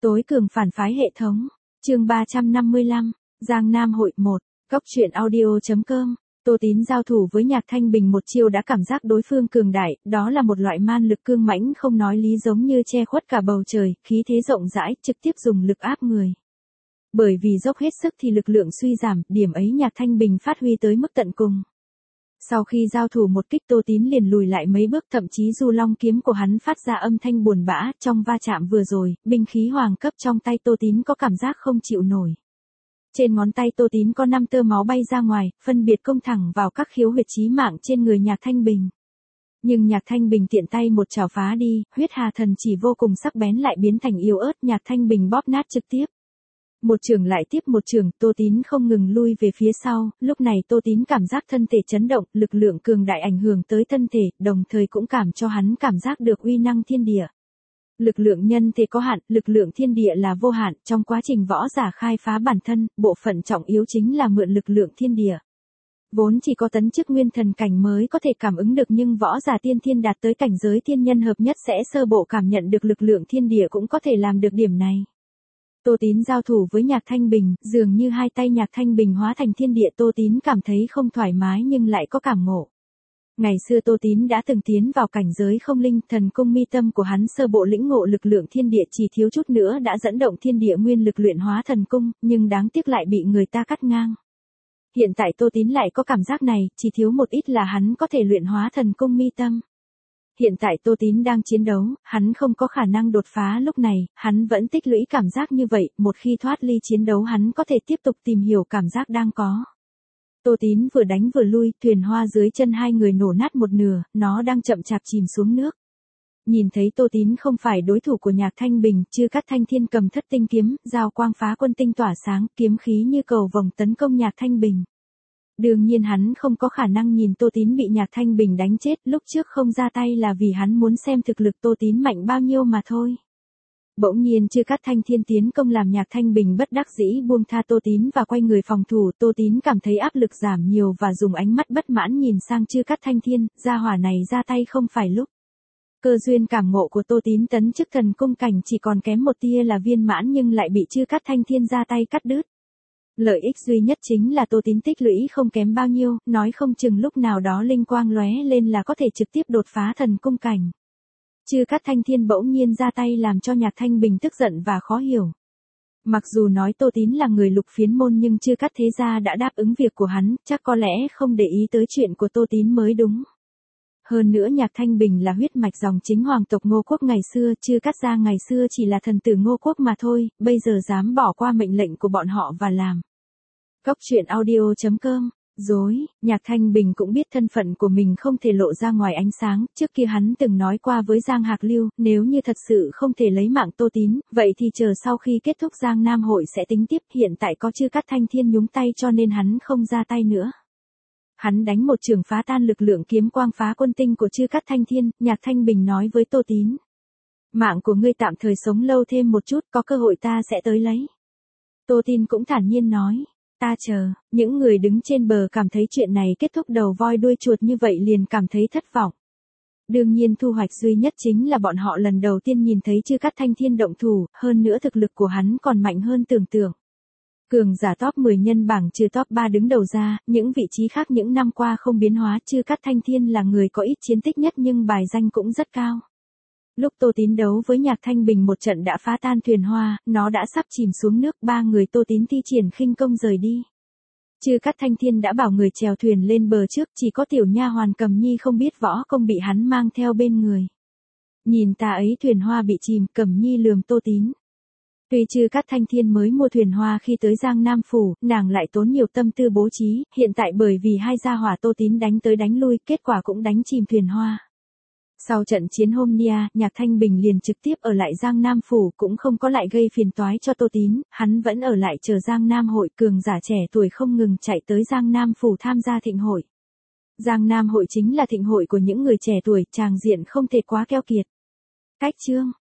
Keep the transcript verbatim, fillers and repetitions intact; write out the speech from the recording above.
Tối cường phản phái hệ thống. Chương ba trăm năm mươi lăm, Giang Nam hội một. Cốc truyện audio chấm com. Tô Tín giao thủ với Nhạc Thanh Bình một chiêu đã cảm giác đối phương cường đại, đó là một loại man lực cương mãnh không nói lý giống như che khuất cả bầu trời, khí thế rộng rãi, trực tiếp dùng lực áp người. Bởi vì dốc hết sức thì lực lượng suy giảm, điểm ấy Nhạc Thanh Bình phát huy tới mức tận cùng. Sau khi giao thủ một kích, Tô Tín liền lùi lại mấy bước, thậm chí Du Long kiếm của hắn phát ra âm thanh buồn bã, trong va chạm vừa rồi, binh khí hoàng cấp trong tay Tô Tín có cảm giác không chịu nổi. Trên ngón tay Tô Tín có năm tơ máu bay ra ngoài, phân biệt công thẳng vào các khiếu huyệt chí mạng trên người Nhạc Thanh Bình. Nhưng Nhạc Thanh Bình tiện tay một chảo phá đi, huyết hà thần chỉ vô cùng sắc bén lại biến thành yếu ớt, Nhạc Thanh Bình bóp nát trực tiếp. Một trường lại tiếp một trường, Tô Tín không ngừng lui về phía sau, lúc này Tô Tín cảm giác thân thể chấn động, lực lượng cường đại ảnh hưởng tới thân thể, đồng thời cũng cảm cho hắn cảm giác được uy năng thiên địa. Lực lượng nhân thể có hạn, lực lượng thiên địa là vô hạn, trong quá trình võ giả khai phá bản thân, bộ phận trọng yếu chính là mượn lực lượng thiên địa. Vốn chỉ có tấn chức nguyên thần cảnh mới có thể cảm ứng được, nhưng võ giả tiên thiên đạt tới cảnh giới thiên nhân hợp nhất sẽ sơ bộ cảm nhận được lực lượng thiên địa cũng có thể làm được điểm này. Tô Tín giao thủ với Nhạc Thanh Bình, dường như hai tay Nhạc Thanh Bình hóa thành thiên địa, Tô Tín cảm thấy không thoải mái nhưng lại có cảm ngộ. Ngày xưa Tô Tín đã từng tiến vào cảnh giới không linh, thần cung mi tâm của hắn sơ bộ lĩnh ngộ lực lượng thiên địa, chỉ thiếu chút nữa đã dẫn động thiên địa nguyên lực luyện hóa thần cung, nhưng đáng tiếc lại bị người ta cắt ngang. Hiện tại Tô Tín lại có cảm giác này, chỉ thiếu một ít là hắn có thể luyện hóa thần cung mi tâm. Hiện tại Tô Tín đang chiến đấu, hắn không có khả năng đột phá lúc này, hắn vẫn tích lũy cảm giác như vậy, một khi thoát ly chiến đấu hắn có thể tiếp tục tìm hiểu cảm giác đang có. Tô Tín vừa đánh vừa lui, thuyền hoa dưới chân hai người nổ nát một nửa, nó đang chậm chạp chìm xuống nước. Nhìn thấy Tô Tín không phải đối thủ của Nhạc Thanh Bình, Chư Cát Thanh Thiên cầm thất tinh kiếm, giao quang phá quân tinh tỏa sáng, kiếm khí như cầu vồng tấn công Nhạc Thanh Bình. Đương nhiên hắn không có khả năng nhìn Tô Tín bị Nhạc Thanh Bình đánh chết, lúc trước không ra tay là vì hắn muốn xem thực lực Tô Tín mạnh bao nhiêu mà thôi. Bỗng nhiên Chư Cát Thanh Thiên tiến công làm Nhạc Thanh Bình bất đắc dĩ buông tha Tô Tín và quay người phòng thủ, Tô Tín cảm thấy áp lực giảm nhiều và dùng ánh mắt bất mãn nhìn sang Chư Cát Thanh Thiên, gia hỏa này ra tay không phải lúc. Cơ duyên cảm ngộ của Tô Tín tấn chức thần cung cảnh chỉ còn kém một tia là viên mãn nhưng lại bị Chư Cát Thanh Thiên ra tay cắt đứt. Lợi ích duy nhất chính là Tô Tín tích lũy không kém bao nhiêu, nói không chừng lúc nào đó linh quang lóe lên là có thể trực tiếp đột phá thần cung cảnh. Chư Cát Thanh Thiên bỗng nhiên ra tay làm cho Nhạc Thanh Bình tức giận và khó hiểu. Mặc dù nói Tô Tín là người Lục Phiến môn nhưng Chư Cát thế gia đã đáp ứng việc của hắn, chắc có lẽ không để ý tới chuyện của Tô Tín mới đúng. Hơn nữa Nhạc Thanh Bình là huyết mạch dòng chính hoàng tộc Ngô Quốc ngày xưa, Chư Cát gia ngày xưa chỉ là thần tử Ngô Quốc mà thôi, bây giờ dám bỏ qua mệnh lệnh của bọn họ và làm. Cốc truyện audio chấm com. Dối, Nhạc Thanh Bình cũng biết thân phận của mình không thể lộ ra ngoài ánh sáng, trước kia hắn từng nói qua với Giang Hạc Lưu, nếu như thật sự không thể lấy mạng Tô Tín, vậy thì chờ sau khi kết thúc Giang Nam hội sẽ tính tiếp, hiện tại có Chư Cát Thanh Thiên nhúng tay cho nên hắn không ra tay nữa. Hắn đánh một trường phá tan lực lượng kiếm quang phá quân tinh của Chư Cát Thanh Thiên, Nhạc Thanh Bình nói với Tô Tín. Mạng của ngươi tạm thời sống lâu thêm một chút, có cơ hội ta sẽ tới lấy. Tô Tín cũng thản nhiên nói. Ta chờ, những người đứng trên bờ cảm thấy chuyện này kết thúc đầu voi đuôi chuột như vậy liền cảm thấy thất vọng. Đương nhiên thu hoạch duy nhất chính là bọn họ lần đầu tiên nhìn thấy Chư Cát Thanh Thiên động thủ, hơn nữa thực lực của hắn còn mạnh hơn tưởng tượng. Cường giả top mười nhân bảng trừ top ba đứng đầu ra, những vị trí khác những năm qua không biến hóa, Chư Cát Thanh Thiên là người có ít chiến tích nhất nhưng bài danh cũng rất cao. Lúc Tô Tín đấu với Nhạc Thanh Bình một trận đã phá tan thuyền hoa, nó đã sắp chìm xuống nước, ba người Tô Tín thi triển khinh công rời đi. Chư Cát Thanh Thiên đã bảo người chèo thuyền lên bờ trước, chỉ có tiểu nha hoàn Cầm Nhi không biết võ công bị hắn mang theo bên người. Nhìn ta ấy thuyền hoa bị chìm, Cầm Nhi lườm Tô Tín. Tuy Chư Cát Thanh Thiên mới mua thuyền hoa khi tới Giang Nam phủ, nàng lại tốn nhiều tâm tư bố trí, hiện tại bởi vì hai gia hỏa Tô Tín đánh tới đánh lui, kết quả cũng đánh chìm thuyền hoa. Sau trận chiến hôm nia, Nhạc Thanh Bình liền trực tiếp ở lại Giang Nam phủ, cũng không có lại gây phiền toái cho Tô Tín, hắn vẫn ở lại chờ Giang Nam hội, cường giả trẻ tuổi không ngừng chạy tới Giang Nam phủ tham gia thịnh hội. Giang Nam hội chính là thịnh hội của những người trẻ tuổi, tràng diện không thể quá keo kiệt. Cách chương